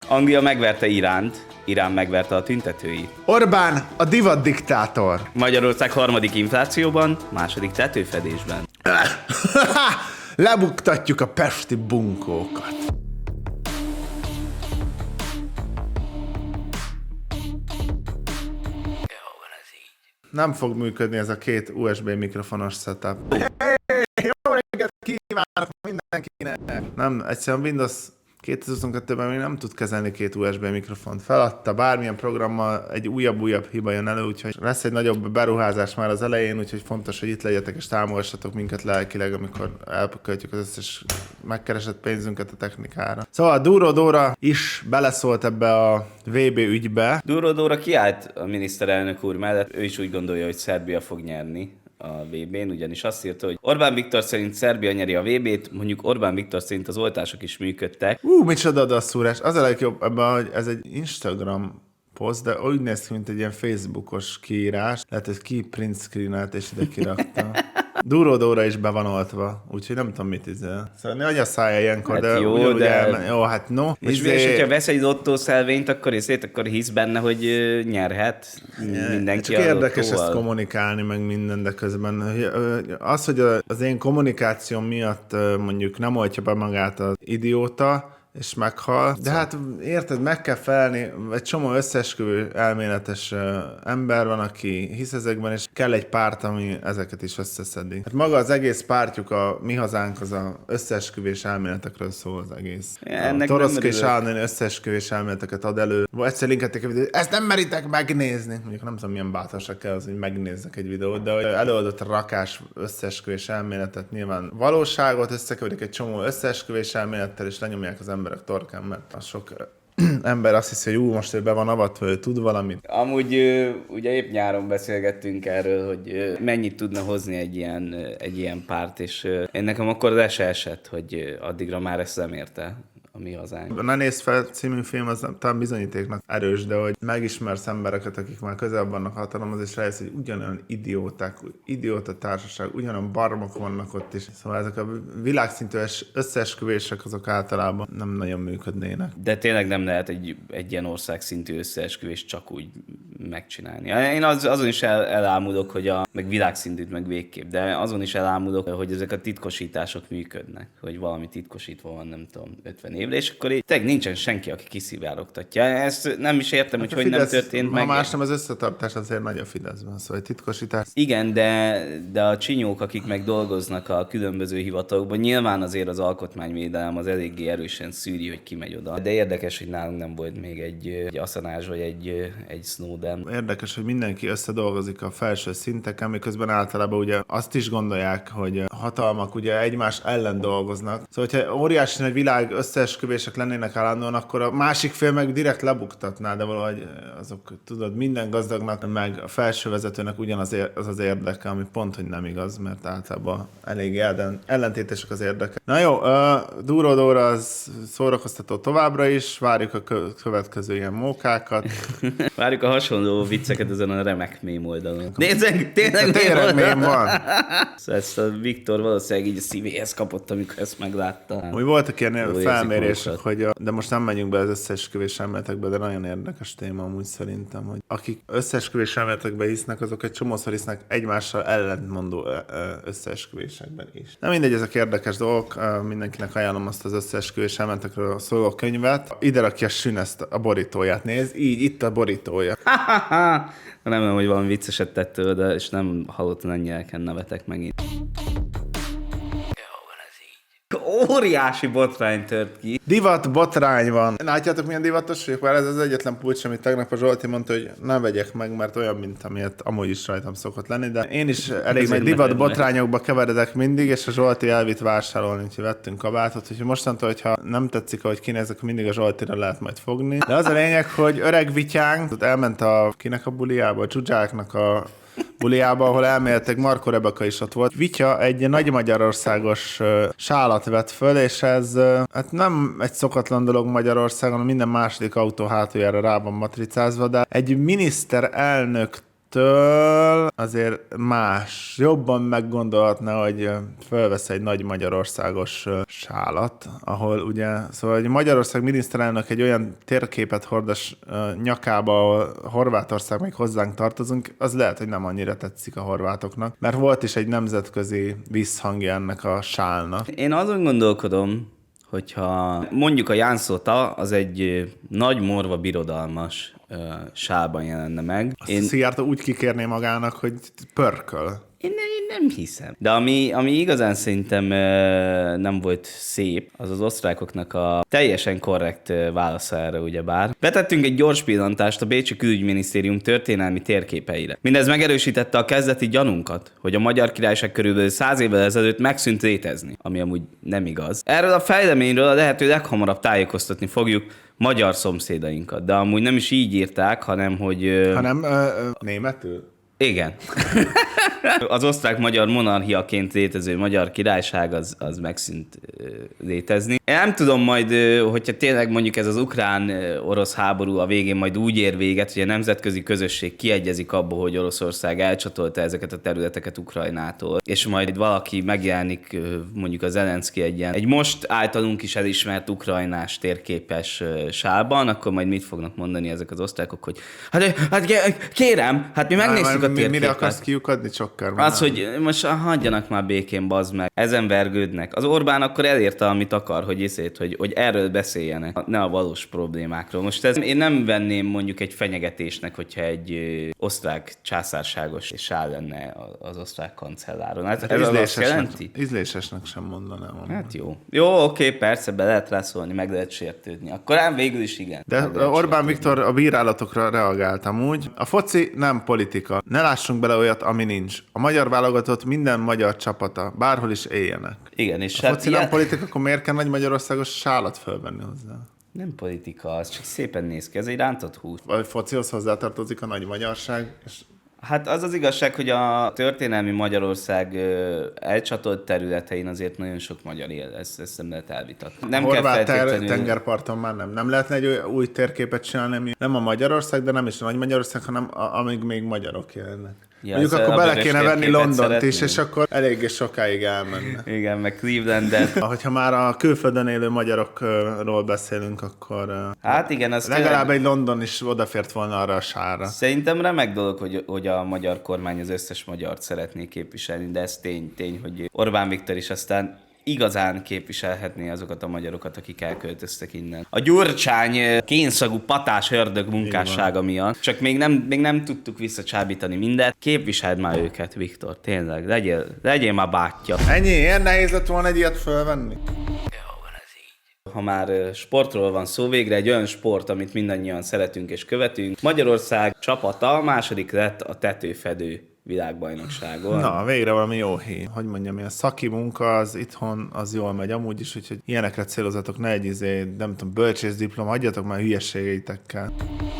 Anglia megverte Iránt, Irán megverte a tüntetőit. Orbán a divat diktátor. Magyarország harmadik inflációban, második tetőfedésben. Lebuktatjuk a pesti bunkókat. Nem fog működni ez a két USB mikrofonos setup. Jó reggelt kívánok mindenkinek! Nem, egyszerűen Windows 2022-ben még nem tud kezelni két USB mikrofont. Feladta, bármilyen programmal egy újabb hiba jön elő, úgyhogy lesz egy nagyobb beruházás már az elején, úgyhogy fontos, hogy itt legyetek és támogassatok minket lelkileg, amikor elköltjük az összes megkeresett pénzünket a technikára. Szóval Duró Dóra is beleszólt ebbe a VB ügybe. Duró Dóra kiállt a miniszterelnök úr mellett, ő is úgy gondolja, hogy Szerbia fog nyerni a VB-n, ugyanis azt írta, hogy Orbán Viktor szerint Szerbia nyeri a VB-t, mondjuk Orbán Viktor szerint az oltások is működtek. Micsoda adasszúrás. Az a legjobb ebben, hogy ez egy Instagram poszt, de úgy néz ki, mint egy ilyen Facebookos kiírás. Lehet, hogy print screenelt és ide kirakta. Duró Dóra is be van oltva, úgyhogy nem tudom mit izél. Szóval ne adja szája ilyenkor, Hát de jó, jó, hát no. És hogyha vesz egy lottószelvényt, akkor hisz benne, hogy nyerhet mindenki. Csak érdekes ezt kommunikálni, meg minden, de közben az, hogy az én kommunikációm miatt mondjuk nem oltja be magát az idióta, és meghal. De hát érted, meg kell felelni, egy csomó összeesküvő elméletes ember van, aki hisz ezekben, és kell egy párt, ami ezeket is összeszedi. Hát maga az egész pártjuk, a Mi Hazánk, az a összeesküvés elméletekről szól az egész. Toroszki és Állandóan összeesküvés elméleteket ad elő. Egyszer linkelték egy videót, ezt nem meritek megnézni. Mondjuk nem tudom, milyen bátorság kell az, hogy megnézzek egy videót, de előadott rakás összeesküvés elméletet, nyilván valóságot összekeverik egy csomó összeesküvés elmélettel, és lenyomják az emberek torkán, mert a sok ember azt hiszi, hogy most ő be van avatva, ő tud valamit. Amúgy ugye épp nyáron beszélgettünk erről, hogy mennyit tudna hozni egy ilyen párt, és én nekem akkor az se esett, hogy addigra már ezt nem érte a Mi Hazánk. A Ne Nézz Fel című film az talán bizonyítéknak erős, de hogy megismersz embereket, akik már közel vannak hatalomhoz, és rájössz, hogy ugyanolyan idióták, idióta társaság, ugyanolyan barmok vannak ott is. Szóval ezek a világszintű összeesküvések azok általában nem nagyon működnének. De tényleg nem lehet egy ilyen országszintű összeesküvést csak úgy megcsinálni. Én azon is elámulok, hogy meg világszintűt meg végképp, de azon is elámulok, hogy ezek a titkosítások működnek, hogy valami titkosítva van, nem tudom, 50 évre, és akkor így tényleg nincsen senki, aki kiszivárogtatja. Ezt nem is értem, hogy Fidesz, nem történt meg. Ha más nem, az összetartás azért nagy a Fideszben, szóval titkosítás. Igen, de a csinyók, akik meg dolgoznak a különböző hivatalokban, nyilván azért az alkotmányvédelem az eléggé erősen szűri, hogy ki megy oda. De érdekes, hogy nálunk nem volt még egy Assange vagy egy Snowden. Érdekes, hogy mindenki összedolgozik a felső szinteken, miközben általában ugye azt is gondolják, hogy hatalmak ugye egymás ellen dolgoznak. Szóval, hogyha óriási nagy világ összeesküvések lennének állandóan, akkor a másik fél meg direkt lebuktatná, de valahogy azok, tudod, minden gazdagnak, meg a felső vezetőnek ugyanaz az érdeke, ami pont, hogy nem igaz, mert általában elég ellentétesek az érdekek. Na jó, Duró Dóra az szórakoztató továbbra is, várjuk a következő ilyen mókákat. Várjuk a hasonló vicceket ezen a remek mém oldalon. Nézzek, tényleg mém van. Ezt a Viktor valószínűleg így a szívéhez kapott, amikor ezt meglátta. Úgy voltak ilyen felmérések, hogy de most nem megyünk be az összeesküvés elméletekbe, de nagyon érdekes téma amúgy szerintem, hogy akik összeesküvés elméletekbe hisznek, azok egy csomószor hisznek egymással ellentmondó összeesküvésekben is. Nem mindegy, ezek érdekes dolgok, mindenkinek ajánlom azt az összeesküvés elméletekről szóló könyvet. Ide rakja a Sünezt a borítóját, nézd, így itt a borítója. Remélem, hogy valami vicceset tettél, de és nem hallottam ennyi elken nevetek megint. Óriási botrány tört ki. Divat botrány van. Látjátok, milyen divatos vagyok? Már ez az egyetlen pulcs, amit tegnap a Zsolti mondta, hogy ne vegyek meg, mert olyan, mint amilyet amúgy is rajtam szokott lenni, de én is elég nagy divat botrányokba keveredek mindig, és a Zsolti elvitt vásárolni, úgyhogy vettünk kabátot, úgyhogy mostantól, hogyha nem tetszik, ahogy kinézek, mindig a Zsoltira lehet majd fogni. De az a lényeg, hogy öreg vityánk elment kinek a buliába, a Zsuzsáknak a buliába, ahol elméletek Marko Rebeka is ott volt. Vitya egy nagy magyarországos sálat vett föl, és ez hát nem egy szokatlan dolog Magyarországon, minden második autó hátuljára rá van matricázva, de egy miniszterelnök ettől azért más. Jobban meggondolhatna, hogy fölvesz egy nagy magyarországos sálat, ahol ugye, szóval hogy Magyarország miniszterelnök egy olyan térképet hordas nyakába, ahol Horvátország még hozzánk tartozunk, az lehet, hogy nem annyira tetszik a horvátoknak, mert volt is egy nemzetközi visszhangja ennek a sálnak. Én azon gondolkodom, hogyha mondjuk a Jánszóta az egy nagy morva birodalmas sálban jelenne meg. Azt Szijjártó úgy kikérné magának, hogy pörköl. Én nem hiszem. De ami igazán szerintem nem volt szép, az az osztrákoknak a teljesen korrekt válasza erre, ugyebár. Vetettünk egy gyors pillantást a Bécsi Külügyminisztérium történelmi térképeire. Mindez megerősítette a kezdeti gyanunkat, hogy a Magyar Királyság körülbelül 100 évvel ezelőtt megszűnt létezni, ami amúgy nem igaz. Erről a fejleményről a lehető leghamarabb tájékoztatni fogjuk magyar szomszédainkat. De amúgy nem is így írták, hanem hogy... Hanem németül? Igen. Az osztrák-magyar monarchiaként létező Magyar Királyság az megszűnt létezni. Én nem tudom majd, hogyha tényleg mondjuk ez az ukrán-orosz háború a végén majd úgy ér véget, hogy a nemzetközi közösség kiegyezik abból, hogy Oroszország elcsatolta ezeket a területeket Ukrajnától, és majd valaki megjelenik, mondjuk a Zelenszky egy most általunk is elismert ukrajnás térképes sálban, akkor majd mit fognak mondani ezek az osztrákok, hogy hát kérem, hát mi megnéztük a térképet. Mire akarsz kiukadni, csokkar? Az, hogy most hagyjanak már békén, bazd meg. Ezen vergődnek. Az Orbán akkor elérte, amit akar, hogy erről beszéljenek, ne a valós problémákról. Most én nem venném mondjuk egy fenyegetésnek, hogyha egy osztrák császárságos sál lenne az osztrák kancelláron. Hát ez azt jelenti? Ízlésesnek sem mondanám. Hát jó. Jó, oké, persze, be lehet rá szólni, meg lehet sértődni. Akkor ám végül is igen. De Orbán Viktor a bírálatokra reagált amúgy. A foci nem politika. Ne lássunk bele olyat, ami nincs. A magyar válogatott minden magyar csapata, bárhol is éljenek. Igen, és a foci nem politika, akkor miért kell nagy magyarországos sálat fölvenni hozzá? Nem politika, az csak szépen néz ki, ez egy rántott hús. A focihoz hozzátartozik a nagy magyarság, és hát az az igazság, hogy a történelmi Magyarország elcsatolt területein azért nagyon sok magyar él, ezt nem lehet elvitatni. Nem Horvát kell feltétlenül... tengerparton már nem. Nem lehetne egy új térképet csinálni, ami nem a Magyarország, de nem is a nagy Magyarország, hanem amíg még magyarok élnek. Ja, mondjuk akkor bele kéne venni Londont is, és akkor eléggé sokáig elmenne. Igen, meg Clevelandet. Hogyha már a külföldön élő magyarokról beszélünk, akkor hát igen, az legalább egy London is odafért volna arra a sárra. Szerintem remek dolog, hogy a magyar kormány az összes magyart szeretné képviselni, de ez tény, hogy Orbán Viktor is aztán igazán képviselhetné azokat a magyarokat, akik elköltöztek innen. A Gyurcsány kénszagú patás ördög munkássága miatt, csak még nem tudtuk visszacsábítani mindet. Képviseld már őket, Viktor, tényleg, legyél már bátyja. Ennyi, ilyen nehéz lett volna egy ilyet fölvenni? Ha már sportról van szó, végre egy olyan sport, amit mindannyian szeretünk és követünk. Magyarország csapata második lett a tetőfedő világbajnokságon. Na, végre valami jó hír. Hogy mondjam, a szaki munka az itthon az jól megy amúgy is, úgyhogy ilyenekre célozatok, ne egy nem tudom, bölcsészdiploma, hagyjatok már hülyeségeitekkel.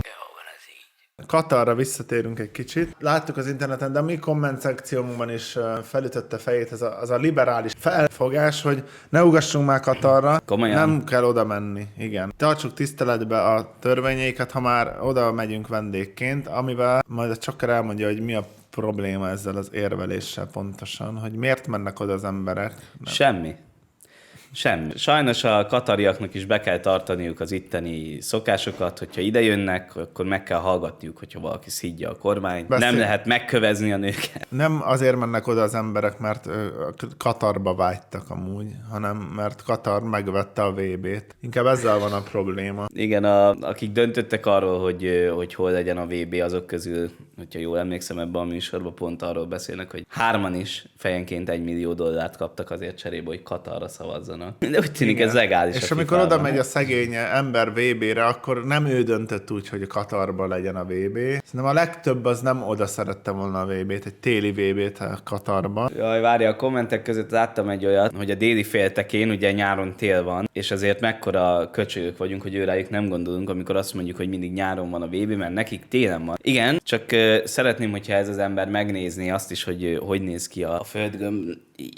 Katarra visszatérünk egy kicsit. Láttuk az interneten, de a mi komment szekciónkban is felütötte fejét az a liberális felfogás, hogy ne ugassunk már Katarra, komolyan? Nem kell oda menni. Igen. Tartsuk tiszteletbe a törvényeiket, ha már oda megyünk vendégként, amivel majd a Csokker elmondja, hogy mi a probléma ezzel az érveléssel pontosan, hogy miért mennek oda az emberek. Nem. Semmi. Sajnos a katariaknak is be kell tartaniuk az itteni szokásokat, hogyha ide jönnek, akkor meg kell hallgatniuk, hogyha valaki szidja a kormányt. Nem lehet megkövezni a nőket. Nem azért mennek oda az emberek, mert Katarba vágytak amúgy, hanem mert Katar megvette a VB-t. Inkább ezzel van a probléma. Igen, akik döntöttek arról, hogy hol legyen a VB, azok közül, hogyha jól emlékszem, ebben a műsorban pont arról beszélnek, hogy 3 is fejenként $1 millió kaptak azért cserébe, hogy Katarra szavazzanak. De úgy tűnik, ez legális. És amikor oda megy a szegény ember VB-re, akkor nem ő döntött úgy, hogy Katarban legyen a VB. Szerintem a legtöbb az nem oda szerette volna a VB-t, egy téli VB-t a Katarban. Jaj, várja, a kommentek között láttam egy olyat, hogy a déli féltekén ugye nyáron tél van, és azért mekkora köcsögök vagyunk, hogy őrájuk nem gondolunk, amikor azt mondjuk, hogy mindig nyáron van a VB, mert nekik télen van. Igen, csak szeretném, hogyha ez az ember megnézné azt is, hogy néz ki a földgömb,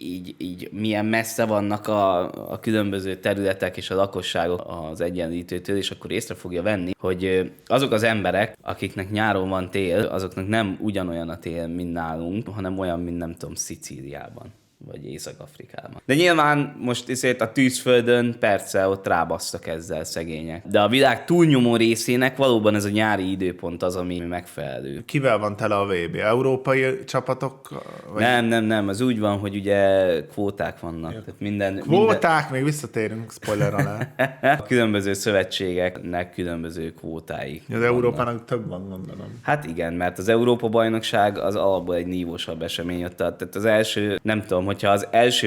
így milyen messze vannak a különböző területek és a lakosságok az egyenlítőtől, és akkor észre fogja venni, hogy azok az emberek, akiknek nyáron van tél, azoknak nem ugyanolyan a tél, mint nálunk, hanem olyan, mint nem tudom, Szicíliában vagy Észak-Afrikában. De nyilván most a tűzföldön persze ott rábasztak ezzel szegények. De a világ túlnyomó részének valóban ez a nyári időpont az, ami megfelelő. Kivel van tele a VB? Európai csapatok? Vagy... Nem. Az úgy van, hogy ugye kvóták vannak. Tehát Kvóták? Még visszatérünk, spoiler alá. A különböző szövetségeknek különböző kvótáik. Az Európának több van, gondolom. Hát igen, mert az Európa-bajnokság az alapból egy nívósabb esemény ott. Tehát az első, nem tudom, hogyha az első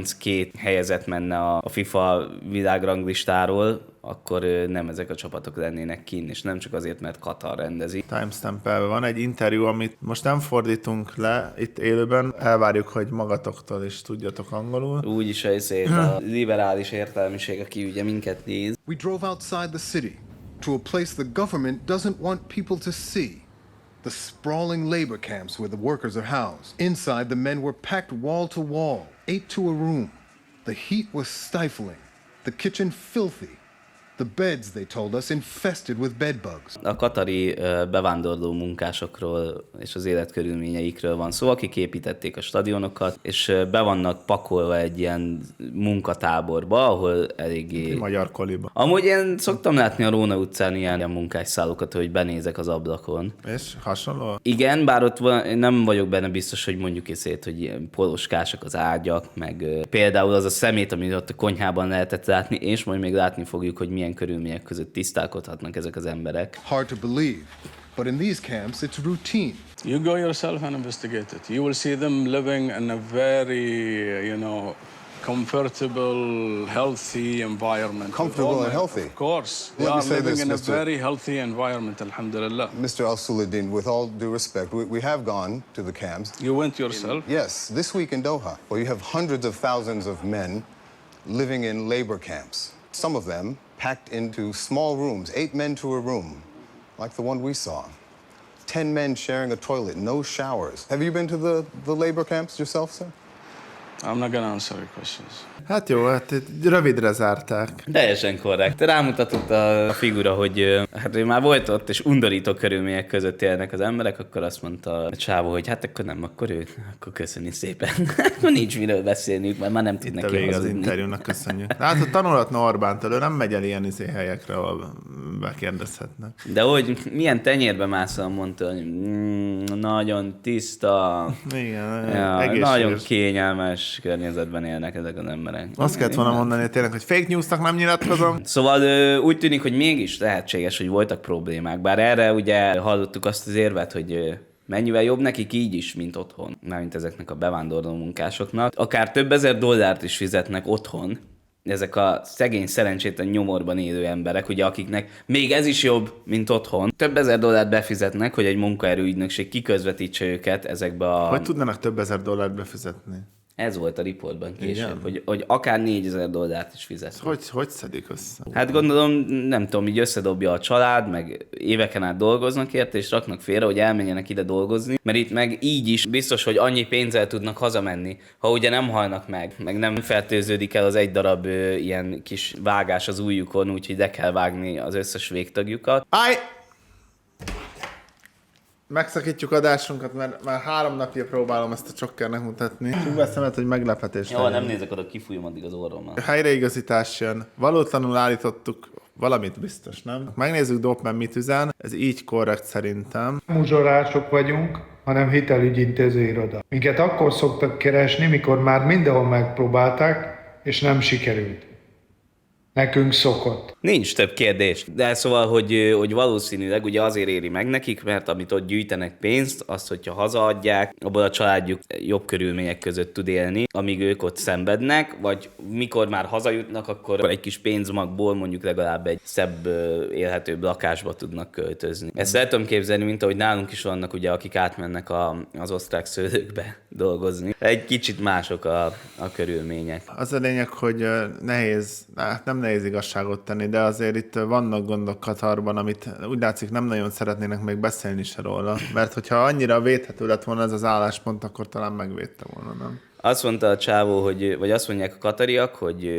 32 helyezett menne a FIFA világranglistáról, akkor nem ezek a csapatok lennének kinn, és nem csak azért, mert Katar rendezi. Timestamp-elve van egy interjú, amit most nem fordítunk le itt élőben, elvárjuk, hogy magatoktól is tudjatok angolul. Úgyis a liberális értelmiség, aki ugye minket néz. We drove outside the city to a place the government doesn't want people to see. The sprawling labor camps where the workers are housed. Inside, the men were packed wall to wall, 8 to a room. The heat was stifling, the kitchen filthy. The beds, they told us, infested with bedbugs. A katari bevándorló munkásokról és az életkörülményeikről van szó, akik építették a stadionokat, és be vannak pakolva egy ilyen munkatáborba, ahol eléggé... Magyar koliba. Amúgy én szoktam látni a Róna utcán ilyen munkásszállokat, hogy benézek az ablakon. És hasonló? Igen, bár ott nem vagyok benne biztos, hogy mondjuk hogy ilyen poloskásak az ágyak, meg például az a szemét, amit ott a konyhában lehetett látni, és majd még látni fogjuk, hogy milyen körülmények között tisztálkodhatnak ezek az emberek. Hard to believe, but in these camps it's routine. You go yourself and investigate it. You will see them living in a very, comfortable, healthy environment. Comfortable and healthy? Of course. Let They me are say living this, in a Mr. very healthy environment, alhamdulillah. Mr. Al-Suladin, with all due respect, we have gone to the camps. You went yourself? Yes, this week in Doha, where you have hundreds of thousands of men living in labor camps. Some of them packed into small rooms, 8 men to a room, like the one we saw. 10 men sharing a toilet, no showers. Have you been to the labor camps yourself, sir? I'm not going to answer your questions. Hát jó, hát rövidre zárták. Teljesen korrekt. Rámutatott a figura, hogy hát ő már volt ott, és undorító körülmények között élnek az emberek, akkor azt mondta a csávó, hogy hát akkor nem, akkor ő, akkor köszönjük szépen. Akkor nincs miről beszélniük, mert már nem tud neki Vége az hazudni. interjúnak, köszönjük. Hát tanulhatna Orbántól, ő nem megy el ilyen helyekre, ahol bekérdezhetnek. De hogy milyen tenyérbe mászol, mondta, hogy nagyon tiszta, Igen, nagyon egészséges. kényelmes környezetben élnek ezek az emberek. Azt kellett volna mondani, hogy tényleg, hogy fake newsnak nem nyilatkozom. Szóval úgy tűnik, hogy mégis lehetséges, hogy voltak problémák. Bár erre ugye hallottuk azt az érvet, hogy mennyivel jobb nekik így is, mint otthon. Mármint ezeknek a bevándorló munkásoknak. Akár több ezer dollárt is fizetnek otthon. Ezek a szegény, szerencsétlen nyomorban élő emberek, ugye, akiknek még ez is jobb, mint otthon. Több ezer dollárt befizetnek, hogy egy munkaerőügynökség kiközvetítse őket ezekbe a... Hogy tudnának több ezer dollárt befizetni? Ez volt a riportban később, hogy akár 4000 dollárt is fizetnek. Hogy szedik össze? Hát gondolom, nem tudom, így összedobja a család, meg éveken át dolgoznak érte, és raknak félre, hogy elmenjenek ide dolgozni, mert itt meg így is biztos, hogy annyi pénzzel tudnak hazamenni, ha ugye nem halnak meg nem fertőződik el az egy darab ilyen kis vágás az ujjukon, úgyhogy le kell vágni az összes végtagjukat. Állj! Megszakítjuk adásunkat, mert már 3 napja próbálom ezt a csokkernek mutatni. Csak beszélt, hogy meglepetés Jó, legyen. nem nézek oda, kifújom addig az orrommal. Helyreigazítás jön. Valótlanul állítottuk valamit biztos, nem? Megnézzük Dopman mit üzen. Ez így korrekt szerintem. Muzsorások vagyunk, hanem hitelügyintéző iroda. Minket akkor szoktak keresni, mikor már mindenhol megpróbálták, és nem sikerült. Nekünk szokott. Nincs több kérdés. De szóval, hogy valószínűleg ugye azért éri meg nekik, mert amit ott gyűjtenek pénzt, azt, hogyha hazaadják, abból a családjuk jobb körülmények között tud élni, amíg ők ott szenvednek, vagy mikor már hazajutnak, akkor egy kis pénzmagból mondjuk legalább egy szebb, élhetőbb lakásba tudnak költözni. Ezt el tudom képzelni, mint ahogy nálunk is vannak, ugye, akik átmennek az osztrák szőlőkbe dolgozni. Egy kicsit mások a körülmények. Az a lényeg, hogy nehéz, nem nehéz igazságot tenni, de azért itt vannak gondok Katarban, amit úgy látszik nem nagyon szeretnének még beszélni se róla. Mert hogyha annyira védhető lett volna ez az álláspont, akkor talán megvédte volna, nem? Azt mondta a csávó, vagy azt mondják a katariak, hogy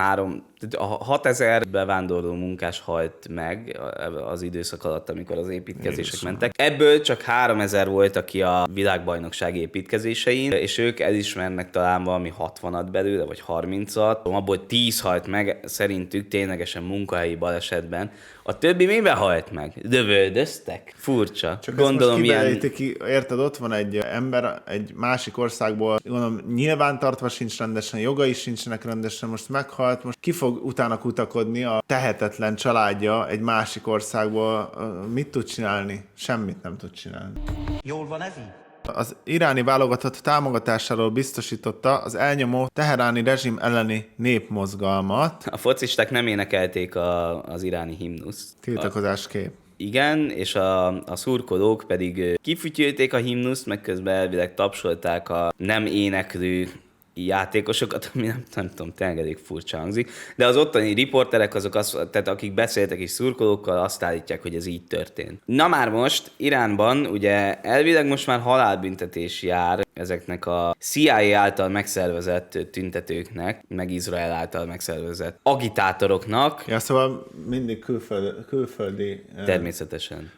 6000 bevándorló munkás halt meg az időszak alatt, amikor az építkezések mentek. Ebből csak 3000 volt, aki a világbajnokság építkezésein, és ők elismernek talán valami 60-at belőle, vagy 30-at. Abból 10 halt meg szerintük ténylegesen munkahelyi balesetben. A többi miben halt meg? Dövöldöztek? Furcsa. Csak gondolom ilyen... Érted, ott van egy ember egy másik országból, gondolom nyilvántartva sincs rendesen, jogai sincsenek rendesen, most meghalt, most ki fog utána kutakodni a tehetetlen családja egy másik országból, mit tud csinálni? Semmit nem tud csinálni. Jól van ez így? Az iráni válogatott támogatásáról biztosította az elnyomó teheráni rezsim elleni népmozgalmat. A focisták nem énekelték az iráni himnuszt. Tiltakozás kép. Igen, és a szurkolók pedig kifütyülték a himnuszt, meg közben elvileg tapsolták a nem éneklő játékosokat, ami nem tudom, tényleg elég furcsa hangzik, de az ottani riporterek, tehát akik beszéltek is szurkolókkal, azt állítják, hogy ez így történt. Na már most Iránban ugye elvileg most már halálbüntetés jár ezeknek a CIA által megszervezett tüntetőknek, meg Izrael által megszervezett agitátoroknak. Ja, szóval mindig külföldi Természetesen.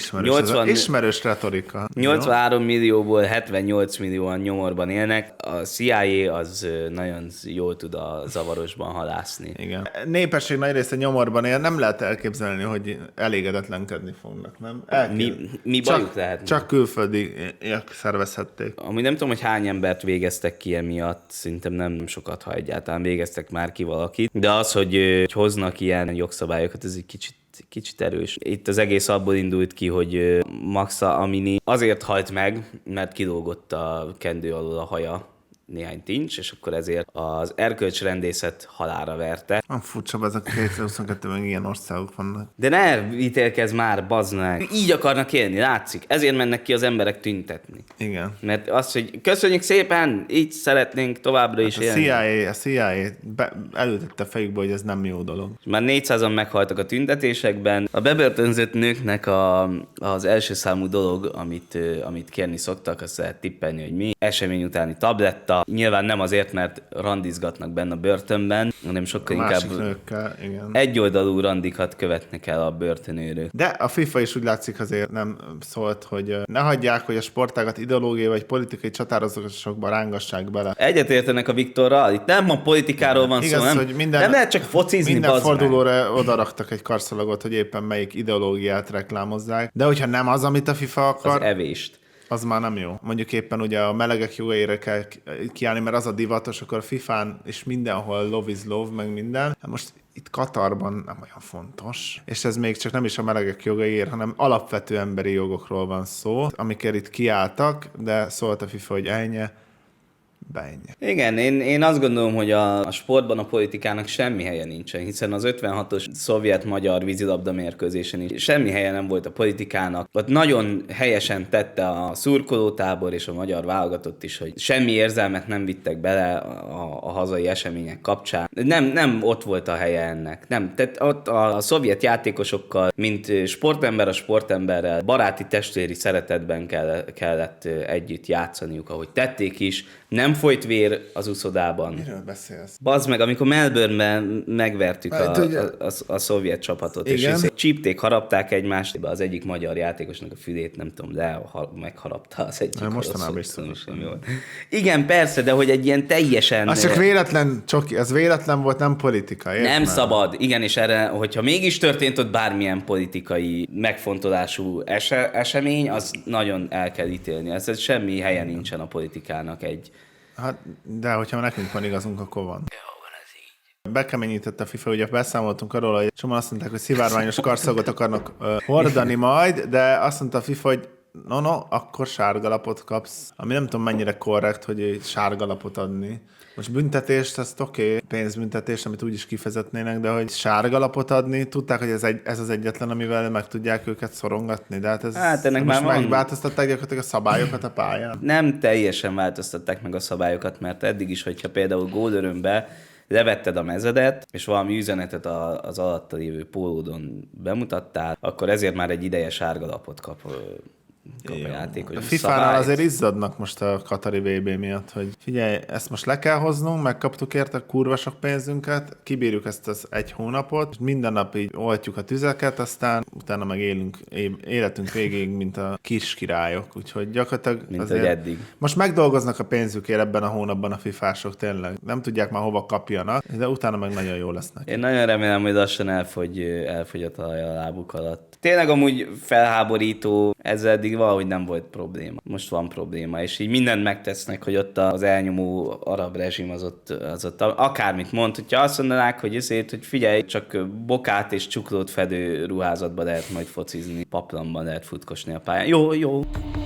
Ismerős retorika. 83 millióból 78 millióan nyomorban élnek. A CIA az nagyon jól tud a zavarosban halászni. Igen. Népesség nagy része nyomorban él, nem lehet elképzelni, hogy elégedetlenkedni fognak, nem? Mi bajuk lehet? Csak külföldiek szervezhették. Amúgy nem tudom, hogy hány embert végeztek ki emiatt, szerintem nem sokat, ha egyáltalán végeztek már ki valakit. De az, hogy hoznak ilyen jogszabályokat, ez egy kicsit erős. Itt az egész abból indult ki, hogy Mahsa Amini azért halt meg, mert kilógott a kendő alól a haja néhány tincs, és akkor ezért az erkölcsrendészet halálra verte. Nem furcsa, ezek 2022-ben ilyen országok vannak. De ne ítélkezz már, bazd meg. Így akarnak élni, látszik. Ezért mennek ki az emberek tüntetni. Igen. Mert azt, hogy köszönjük szépen, így szeretnénk továbbra is élni. A CIA elültette fejükbe, hogy ez nem jó dolog. Már 400-an meghaltak a tüntetésekben. A bebörtönzött nőknek az első számú dolog, amit kérni szoktak, azt lehet tippelni, hogy mi. Esemény utáni tabletta. Nyilván nem azért, mert randizgatnak benne a börtönben, hanem sokkal inkább nőkkel, igen. Egyoldalú randikat követnek el a börtönőrök. De a FIFA is úgy látszik azért nem szólt, hogy ne hagyják, hogy a sportágat ideológiai vagy politikai csatározásokba rángassák bele. Egyetértenek a Viktorral, itt nem a politikáról van igaz, szó, nem, hogy nem lehet csak focizni, minden fordulóra odaraktak egy karszalagot, hogy éppen melyik ideológiát reklámozzák. De hogyha nem az, amit a FIFA akar... Az evést. Az már nem jó. Mondjuk éppen ugye a melegek jogaira kell kiállni, mert az a divatos, akkor a FIFA-n és mindenhol love is love, meg minden. Hát most itt Katarban nem olyan fontos. És ez még csak nem is a melegek jogaiért, hanem alapvető emberi jogokról van szó, amikért itt kiálltak, de szólt a FIFA, hogy ennyi. Igen, én azt gondolom, hogy a sportban a politikának semmi helye nincsen, hiszen az 56-os szovjet-magyar vízilabda mérkőzésen is semmi helye nem volt a politikának. Ott nagyon helyesen tette a szurkolótábor és a magyar válogatott is, hogy semmi érzelmet nem vittek bele a hazai események kapcsán. Nem ott volt a helye ennek. Nem, tehát ott a szovjet játékosokkal, mint sportember a sportemberrel, baráti testvéri szeretetben kellett együtt játszaniuk, ahogy tették is. Nem folyt vér az uszodában. Miről beszélsz? Bazd meg, amikor Melbourne-ben megvertük a szovjet csapatot, igen? És csípték, harapták egymást, az egyik magyar játékosnak a fülét, nem tudom, de megharapta az egyik. Mostanában is igen, persze, de hogy egy ilyen teljesen... Az csak véletlen, Csoki, az véletlen volt, nem politika. Nem szabad, igen, és erre, hogyha mégis történt ott bármilyen politikai megfontolású esemény, az nagyon el kell ítélni. Ez semmi helye nincsen a politikának egy... Hát, de hogyha nekünk van igazunk, akkor van. Bekeményített a FIFA, ugye beszámoltunk arról, hogy sokan azt mondták, hogy szivárványos karszalagot akarnak hordani majd, de azt mondta a FIFA, hogy akkor sárgalapot kapsz. Ami nem tudom mennyire korrekt, hogy sárgalapot adni. Most büntetést, ezt oké, pénzbüntetést, amit úgyis kifezetnének, de hogy sárgalapot adni, tudták, hogy ez az egyetlen, amivel meg tudják őket szorongatni, de hát ennek most már megváltoztatták gyakorlatilag a szabályokat a pályán. Nem teljesen változtatták meg a szabályokat, mert eddig is, hogyha például gólörömbe levetted a mezedet, és valami üzenetet az alatta lévő pólódon bemutattál, akkor ezért már egy ideje sárga lapot kap a játék. A FIFA-nál azért izzadnak most a Katari VB miatt, hogy figyelj, ezt most le kell hoznunk, megkaptuk érte kurva sok pénzünket, kibírjuk ezt az egy hónapot, minden nap így oltjuk a tüzeket, aztán utána meg élünk életünk végéig, mint a kis királyok, úgyhogy gyakorlatilag mint azért eddig. Most megdolgoznak a pénzükért ebben a hónapban a fifások, tényleg. Nem tudják már hova kapjanak, de utána meg nagyon jó lesznek. Én nagyon remélem, hogy lassan elfogy a talaj a lábuk alatt. Tényleg amúgy felháborító, ezzel eddig valahogy nem volt probléma. Most van probléma, és így mindent megtesznek, hogy ott az elnyomó arab rezsim az ott akármit mond, hogyha azt mondanák, hogy hogy figyelj, csak bokát és csuklót fedő ruházatban lehet majd focizni, paplanban lehet futkosni a pályán. Jó.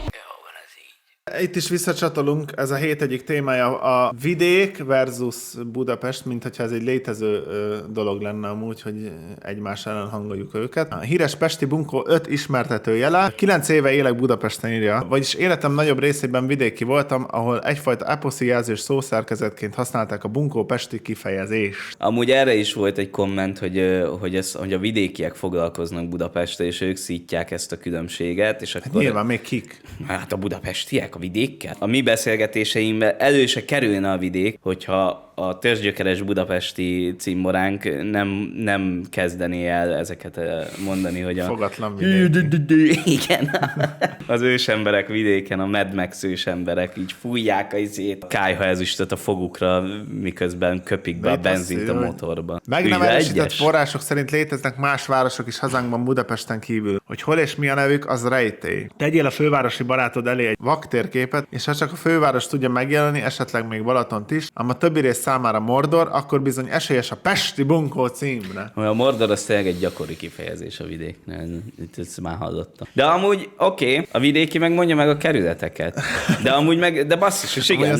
Itt is visszacsatolunk, ez a hét egyik témája a vidék versus Budapest, mint hogyha ez egy létező dolog lenne amúgy, hogy egymás ellen hangoljuk őket. A híres pesti bunkó 5 ismertető jele. 9 éve élek Budapesten, írja, vagyis életem nagyobb részében vidéki voltam, ahol egyfajta eposzi jelzős szószerkezetként használták a bunkó pesti kifejezést. Amúgy erre is volt egy komment, hogy a vidékiek foglalkoznak Budapestre, és ők szítják ezt a különbséget. És akkor... Nyilván még kik? Hát a budapestiek, a vidékkel. A mi beszélgetéseimben elő se kerülne a vidék, hogyha a törzsgyökeres budapesti cimboránk nem kezdené el ezeket mondani, hogy a... Fogatlan vidék. Igen. Az ősemberek vidéken, a Mad Max ősemberek így fújják a kályha ezüstöt a fogukra, miközben köpik be a benzint a motorba. Meg nem erősített források szerint léteznek más városok is hazánkban Budapesten kívül. Hogy hol és mi a nevük, az rejtély. Tegyél a fővárosi barátod elé egy vaktérképet, és ha csak a főváros tudja megjelenni, esetleg még Balatont is, ám a többi rész számára Mordor, akkor bizony esélyes a Pesti Bunkó címre. A Mordor az tényleg egy gyakori kifejezés a vidéknél. Itt ezt már hallottam. De amúgy oké, a vidéki meg mondja meg a kerületeket. De amúgy meg, de basszus, és igen,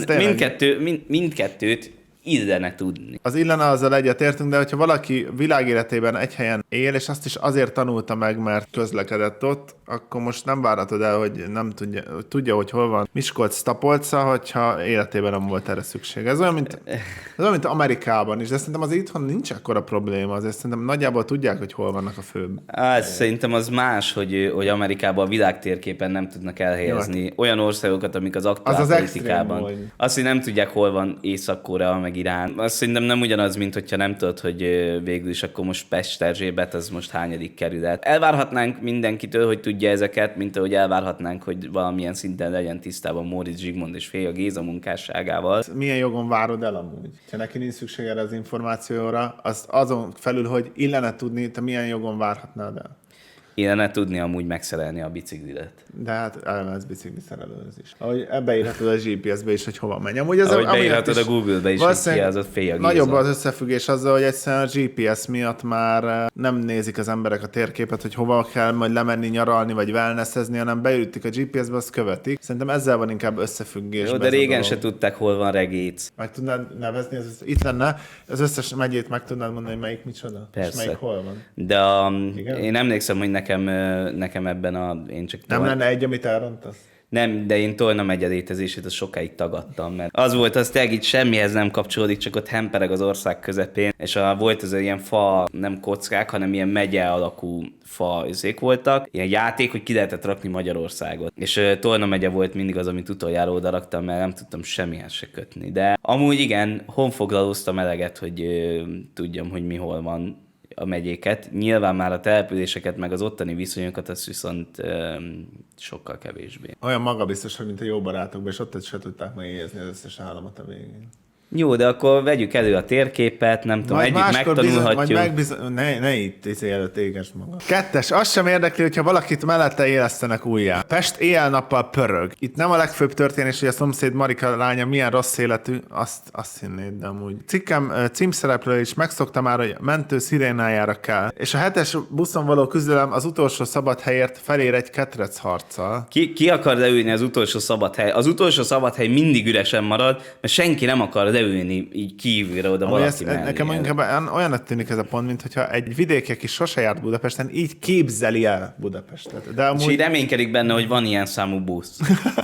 mindkettőt illene tudni. Az illene, azzal egyetértünk, de hogyha valaki világéletében egy helyen él, és azt is azért tanulta meg, mert közlekedett ott, akkor most nem várhatod el, hogy nem tudja, hogy hol van Miskolc-Tapolca, hogyha életében nem volt erre szükség. Ez olyan, mint Amerikában is, de szerintem az itthon nincs akkora probléma, azért szerintem nagyjából tudják, hogy hol vannak a főbb. Szerintem az más, hogy Amerikában a világtérképen nem tudnak elhelyezni olyan országokat, amik az aktuál politikában. Azt, hogy nem tudják, hol van Észak-Korea, meg Irán. Azt szerintem nem ugyanaz, mint hogyha nem tudod, hogy végül is akkor most Pest-Erzsébet, az most hányadik kerület. Elvárhatnánk mindenkitől, hogy tudja ezeket, mint ahogy elvárhatnánk, hogy valamilyen szinten legyen tisztában Móricz Zsigmond és Féja Géza munkásságával. Milyen jogon várod el amúgy? Ha neki nincs szüksége erre az információra, az azon felül, hogy illene tudni, te milyen jogon várhatnád el? Illene tudni amúgy megszerelni a biciklidet. De hát elmehetsz bicikliszerelőhöz is. Ahogy ebbe írhatod a GPS-be is, hogy hova menj. Amúgy ahogy beírhatod a Google-be is, hogy ki az a Féja Géza. Nagyobb az összefüggés azzal, hogy egyszerűen a GPS miatt már nem nézik az emberek a térképet, hogy hova kell majd lemenni nyaralni, vagy wellnessezni, hanem beütik a GPS-be, azt követik. Szerintem ezzel van inkább összefüggés. Jó, de régen se tudták, hol van Regéc. Meg tudnád nevezni, itt lenne, az összes megyét meg tudnád mondani, hogy melyik micsoda? Persze. És melyik hol van. De én emlékszem, hogy nekem ebben én csak... Nem lenne egy, amit elrontasz? Nem, de én Tolna megye létezését azt sokáig tagadtam, mert az volt, az tényleg itt semmihez nem kapcsolódik, csak ott hempereg az ország közepén, és volt ez ilyen fa, nem kockák, hanem ilyen megye alakú fa üzék voltak, ilyen játék, hogy ki lehetett rakni Magyarországot. És Tolna megye volt mindig az, amit utoljára oda raktam, mert nem tudtam semmihez se kötni. De amúgy igen, honfoglalóztam eleget, hogy tudjam, hogy mi hol van a megyéket. Nyilván már a településeket, meg az ottani viszonyokat, az viszont sokkal kevésbé. Olyan magabiztosak, mint a jó barátokban, és ott se tudták megjegyezni az összes államot a végén. Jó, de akkor vegyük elő a térképet, nem tudom, együtt megtanulhatjuk. Ne itt előtt éges maga. 2. Azt sem érdekli, hogyha valakit mellette élesztenek újjá. Pest éjjel-nappal pörög. Itt nem a legfőbb történés, hogy a szomszéd Marika lánya milyen rossz életű, azt hinnéd, de amúgy. Cikkem címszereplő is megszokta már, hogy mentő szirénájára kell. És a 7-es buszon való küzdelem az utolsó szabad helyért felér egy ketrec harccal. Ki akar leülni az utolsó szabad hely? Az utolsó szabad hely mindig üresen marad, mert senki nem akar leülni így kívülre oda valaki mellé. Nekem inkább olyannak tűnik ez a pont, mintha egy vidéki, aki sose járt Budapesten, így képzeli el Budapestet. De amúgy... És így reménykedik benne, hogy van ilyen számú busz.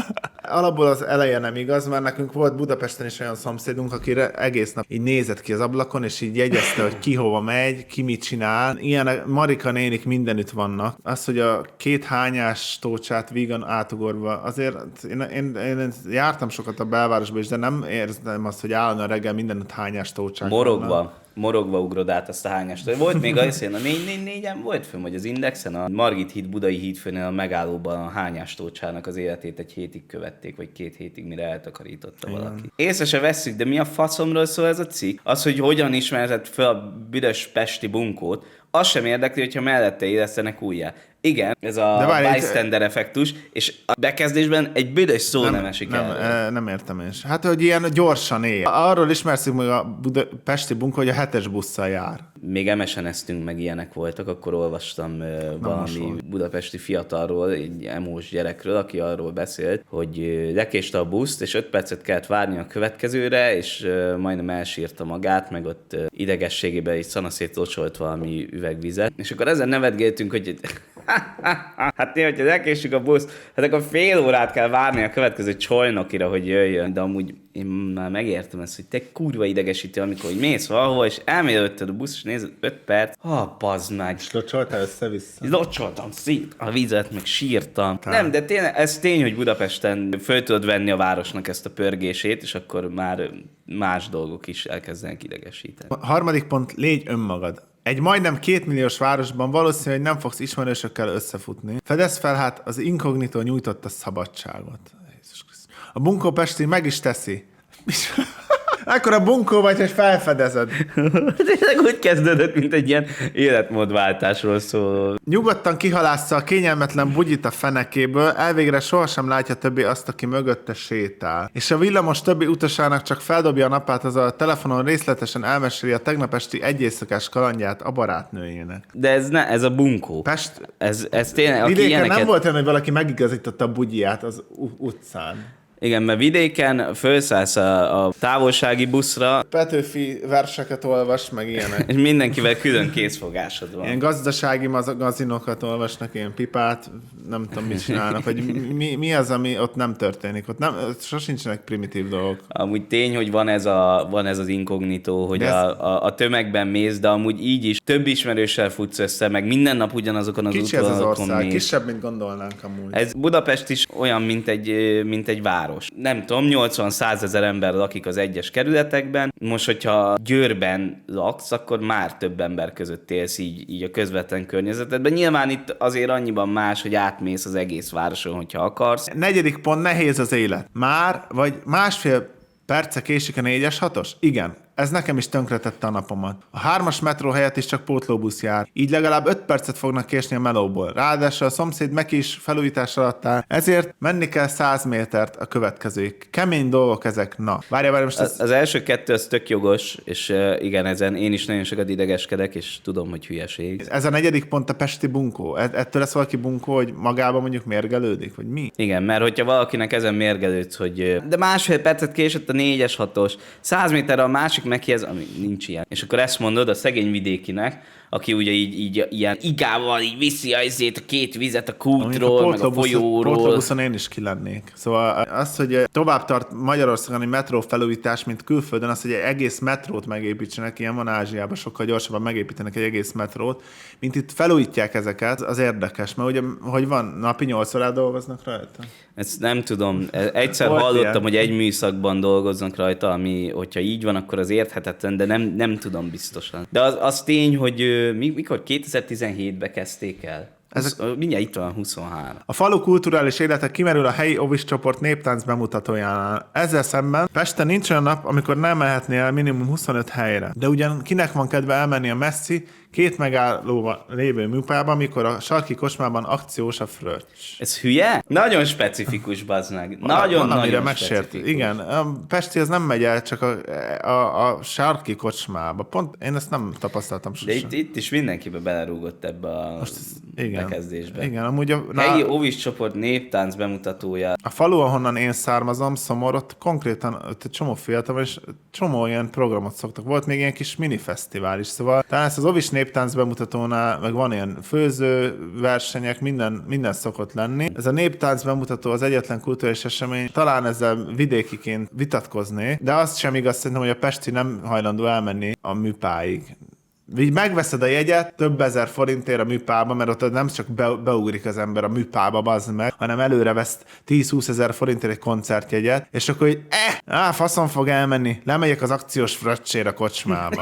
Alapból az eleje nem igaz, mert nekünk volt Budapesten is olyan szomszédunk, akire egész nap így nézett ki az ablakon, és így jegyezte, hogy ki hova megy, ki mit csinál. Ilyen Marika nénik mindenütt vannak. Az, hogy a 2 hányás tócsát vígan átugorva, azért én jártam sokat a belvárosba is, de nem érzem azt, hogy állandóan reggel mindenütt hányás tócsák vannak. Morogva ugrod át azt a hányást. Volt még a 444-en volt fönn, vagy az Indexen, a Margit híd, Budai hídfőnél a megállóban a hányás tócsának az életét egy hétig követték, vagy 2 hétig, mire eltakarította valaki. Észre se vesszük, de mi a faszomról szól ez a cikk? Az, hogy hogyan ismerhet fel a büdös pesti bunkót, az sem érdekli, hogyha mellette élesztenek újjá. Igen, ez a bystander effektus, és a bekezdésben egy büdös szó nem esik el. Nem értem én. Hát, hogy ilyen gyorsan él. Arról ismerszük meg a pesti bunkó, hogy a 7-es busszal jár. Még MS-eztünk, meg ilyenek voltak, akkor olvastam valami budapesti fiatalról, egy emós gyerekről, aki arról beszélt, hogy lekéste a buszt, és 5 percet kellett várni a következőre, és majdnem elsírta magát, meg ott idegességében is szanaszét locsolt valami üvegvizet. És akkor ezen nevetgéltünk, hogy hát néha, hogyha lekésünk a buszt, hát akkor fél órát kell várni a következő csajnokira, hogy jöjjön, de amúgy én már megértem ezt, hogy te kurva idegesítő, amikor hogy mész valahol, és elmélődted a busz, és nézed 5 perc, pazd meg. És locsoltál össze-vissza? Locsoltam szét a vizet, meg sírtam. Nem, de tényleg, ez tény, hogy Budapesten föl tudod venni a városnak ezt a pörgését, és akkor már más dolgok is elkezdenek idegesíteni. A harmadik pont, légy önmagad. Egy majdnem 2 milliós városban valószínű, hogy nem fogsz ismerősökkel összefutni. Fedezd fel, hát az inkognitó nyújtotta szabadságot. Jézus Krisztus. A bunkó pesti meg is teszi. Akkor a bunkó vagy, hogy felfedezed. Tényleg úgy kezdődött, mint egy ilyen életmódváltásról szóló. Nyugodtan kihalásza a kényelmetlen bugyit a fenekéből, elvégre sohasem látja többé azt, aki mögötte sétál. És a villamos többi utasának csak feldobja a napát, az a telefonon részletesen elmeséli a tegnap esti egyéjszakás kalandját a barátnőjének. De ez a bunkó. Pest? Ez tényleg, aki Vidéken ilyeneket... nem volt olyan, hogy valaki megigazította a bugyját az utcán. Igen, mert vidéken felszállsz a távolsági buszra, Petőfi verseket olvas, meg ilyenek. és mindenkivel külön készfogásod van. Ilyen gazdasági magazinokat olvasnak, ilyen pipát, nem tudom, mit csinálnak, hogy mi az, ami ott nem történik. Ott sosincsenek primitív dolgok. Amúgy tény, hogy van ez az inkognitó, hogy a tömegben mész, de amúgy így is több ismerőssel futsz össze, meg minden nap ugyanazokon az Kicsi ez az útvonalakon ország, mész. kisebb, mint gondolnánk amúgy. Ez Budapest is olyan, mint egy város. Nem tudom, 80-100 ezer ember lakik az egyes kerületekben. Most, hogyha Győrben laksz, akkor már több ember között élsz így a közvetlen környezetedben. Nyilván itt azért annyiban más, hogy átmész az egész városon, hogyha akarsz. 4. pont, nehéz az élet. Már, vagy másfél perce késik a 4-es 6-os? Igen. Ez nekem is tönkretette a napomat. A 3-as metró helyett is csak pótlóbusz jár. Így legalább 5 percet fognak késni a melóból. Ráadásul a szomszéd meg is felújítás alatt áll. Ezért menni kell 100 métert a következőig. Kemény dolgok ezek. Na, várjál, most Az első 2 az tök jogos, és igen, ezen én is nagyon sokat idegeskedek, és tudom, hogy hülyeség. Ez a 4. pont a pesti bunkó. Ettől lesz valaki bunkó, hogy magában mondjuk mérgelődik, vagy mi? Igen, mert hogyha valakinek ezen mérgelődsz, hogy de másfél percet késett a 4-es 6-os, 100 méterre a másik meghihez, ami nincs ilyen. És akkor ezt mondod a szegény vidékinek, aki ugye így ilyen igával így viszi a 2 vizet a kútról, meg a folyóról. Pótlóbuszon én is kilennék. Szóval az, hogy tovább tart Magyarországon egy metró felújítás, mint külföldön, az, hogy egy egész metrót megépítsenek, ilyen van Ázsiában, sokkal gyorsabban megépítenek egy egész metrót, mint itt felújítják ezeket, az érdekes, mert ugye, hogy van, napi 8 órát dolgoznak rajta? Ezt nem tudom. Egyszer Volt hallottam, ilyen. hogy egy műszakban dolgoznak rajta, ami, hogyha így van, akkor az érthetetlen, de nem tudom biztosan. De az tény, hogy mikor 2017-ben kezdték el? Mindjárt itt van 23. A falu kulturális élete kimerül a helyi Ovis csoport néptánc bemutatójánál. Ezzel szemben Pesten nincs olyan nap, amikor nem mehetnél el minimum 25 helyre. De ugyan kinek van kedve elmenni a messzi, 2 megállóban lévő műpában, amikor a sarki kocsmában akciós a fröccs. Ez hülye? Nagyon specifikus, bazd meg. Van, amire Nagyon megsért. specifikus. Igen, a Pesti az nem megy el csak a sarki kocsmába. Pont én ezt nem tapasztaltam De sosem. itt is mindenkibe belerúgott ebbe a bekezdésbe. Igen, amúgy Helyi Ovis csoport néptánc bemutatója. a falu, ahonnan én származom, Szomor, ott konkrétan ott egy csomó fiatal, és csomó ilyen programot szoktak. Volt még ilyen kis minifesztivál is, szóval talán ezt az Ovis néptánc bemutatónál, meg van ilyen főző versenyek, minden szokott lenni. Ez a néptánc bemutató az egyetlen kulturális esemény, talán ezzel vidékiként vitatkozni, de azt sem igaz szerintem, hogy a pesti nem hajlandó elmenni a műpáig. Így megveszed a jegyet több ezer forintért a műpába, mert ott nem csak beugrik az ember a műpába, bazd meg, hanem előre vesz 10-20 ezer forintért egy koncertjegyet, és akkor így, faszom fog elmenni, lemegyek az akciós fröccsére a kocsmába.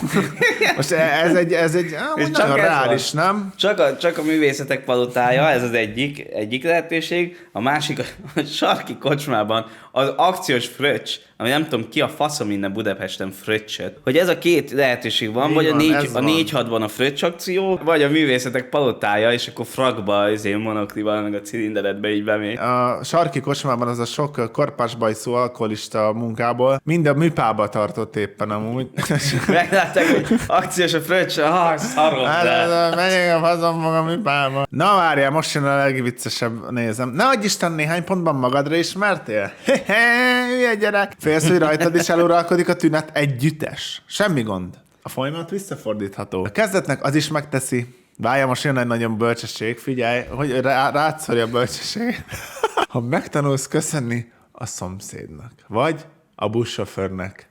Most ez egy nagyon reális, nem? Csak a művészetek palotája, ez az egyik lehetőség, a másik a sarki kocsmában az akciós fröccs, ami nem tudom ki a faszom innen Budapesten fröccsöt, hogy ez a két lehetőség van, vagy a 4-6-ban a fröccs akció, vagy a művészetek palotája, és akkor frakba, monoklival, meg a cilinderedbe így bemégy. A sarki kocsmában az a sok korpásbajszó alkoholista munkából mind a műpába tartott éppen amúgy. Meglátták, hogy akciós a fröccs, szarom, de... Megyek a faszom magam műpába. Na várjál, most jön a legviccesebb, nézem. Ne adj Isten, néhány pontban magadra ismertél? Hülye gyerek! Félsz, hogy rajtad is eluralkodik a tünet együttes. Semmi gond. A folyamat visszafordítható. A kezdetnek az is megteszi. Várja, most jön egy nagyon bölcsesség. Figyelj, hogy rád szorja a bölcsesség. Ha megtanulsz köszönni a szomszédnak, vagy a buszsofőrnek.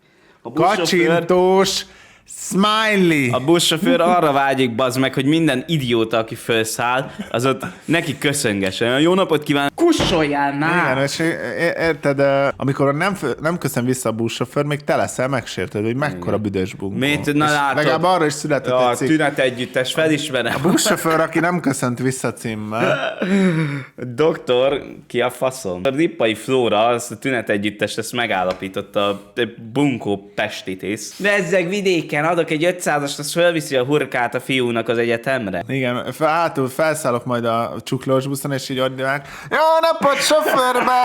Kacsintós smiley! A buszsofőr arra vágyik, bazd meg, hogy minden idióta, aki felszáll, az ott neki köszöngessen. Jó napot kívánok! Kussoljál már! Igen, és érted, amikor nem köszön vissza a buszsofőr, még te leszel megsértődve, hogy mekkora büdös bunkó. Mit? Na látod. Legalább arra is született egy cikk. Tünet együttes, felismerem. A buszsofőr, aki nem köszönt vissza címmel. Doktor, ki a faszom? A Lippai Flóra, azt a Tünet együttest, ezt megállapította a bunkó pestitész. Bezzeg vidéken, adok egy 500-ast, azt fölviszi a hurkát a fiúnak az egyetemre. Igen, hátul felszállok majd a csuklós buszon, és így adják. Jó napot, sofőrbe!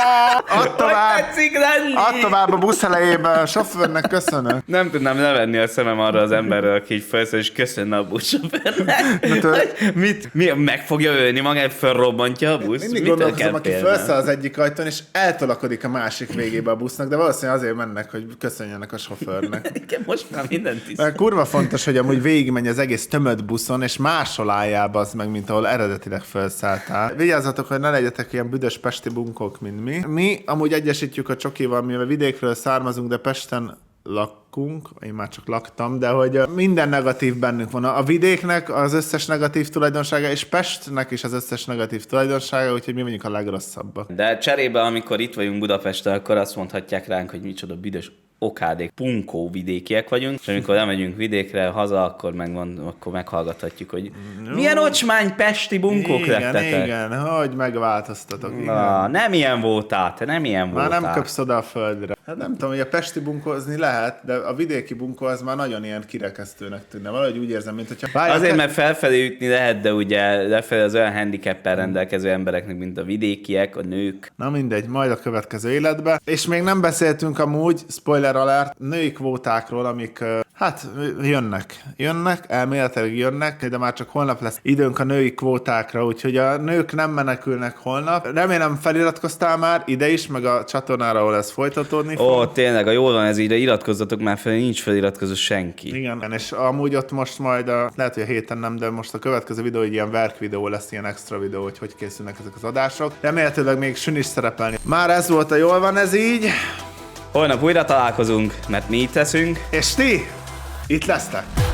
Add tovább a busz elejében, a sofőrnek köszönök. Nem tudnám levenni a szemem arra az emberre, aki így felszáll, és köszönne a buszsofőrnek. Mit? Meg fogja ölni magát, felrobbantja a busz? Mindig gondolkozom, aki felszáll az egyik ajtón, és eltolakodik a másik végébe a busznak, de valószínűleg azért mennek, hogy köszönjenek a sofőrnek. Igen, most már mindent tisztán. Mert kurva fontos, hogy amúgy végigmenj az egész tömött buszon, és máshol álljál az meg, mint ahol eredetileg felszálltál. Vigyázzatok, hogy ne legyetek ilyen büdös pesti bunkók, mint mi. Mi amúgy egyesítjük a csokival, mivel vidékről származunk, de Pesten lakunk, én már csak laktam, de hogy minden negatív bennünk van. A vidéknek az összes negatív tulajdonsága, és Pestnek is az összes negatív tulajdonsága, úgyhogy mi vagyunk a legrosszabbak. De cserébe, amikor itt vagyunk Budapesten, akkor azt mondhatják ránk, hogy micsoda büdös okádék, punkó vidékiek vagyunk, és amikor lemegyünk vidékre haza, akkor meghallgathatjuk, hogy milyen ocsmány pesti bunkók lettetek. Igen, hogy megváltoztatok. Na, nem ilyen voltál, te nem ilyen voltál. Már nem köpsz oda a földre. Hát nem tudom, hogy a pesti bunkózni lehet, de a vidéki bunkó az már nagyon ilyen kirekesztőnek tűnne. Valahogy úgy érzem, mint hogyha... Azért, mert felfelé ütni lehet, de ugye lefelé az olyan handicappel rendelkező embereknek, mint a vidékiek, a nők. Na mindegy, majd a következő életben. És még nem beszéltünk amúgy, spoiler alert, női kvótákról, amik hát jönnek, elméletileg jönnek, de már csak holnap lesz időnk a női kvótákra, úgyhogy a nők nem menekülnek holnap. Remélem feliratkoztál már ide is, meg a csatornára, ahol ez folytatódni fog. Ó, tényleg, jól van ez így, de iratkozzatok már fel, nincs feliratkozó senki. Igen, és amúgy ott most majd, lehet, hogy a héten nem, de most a következő videó egy ilyen work videó lesz, ilyen extra videó, hogy készülnek ezek az adások. Remélhetőleg még Sün is szerepelni. Már ez volt a jól van ez így. Holnap újra találkozunk, mert mi itt teszünk. És ti itt lesztek.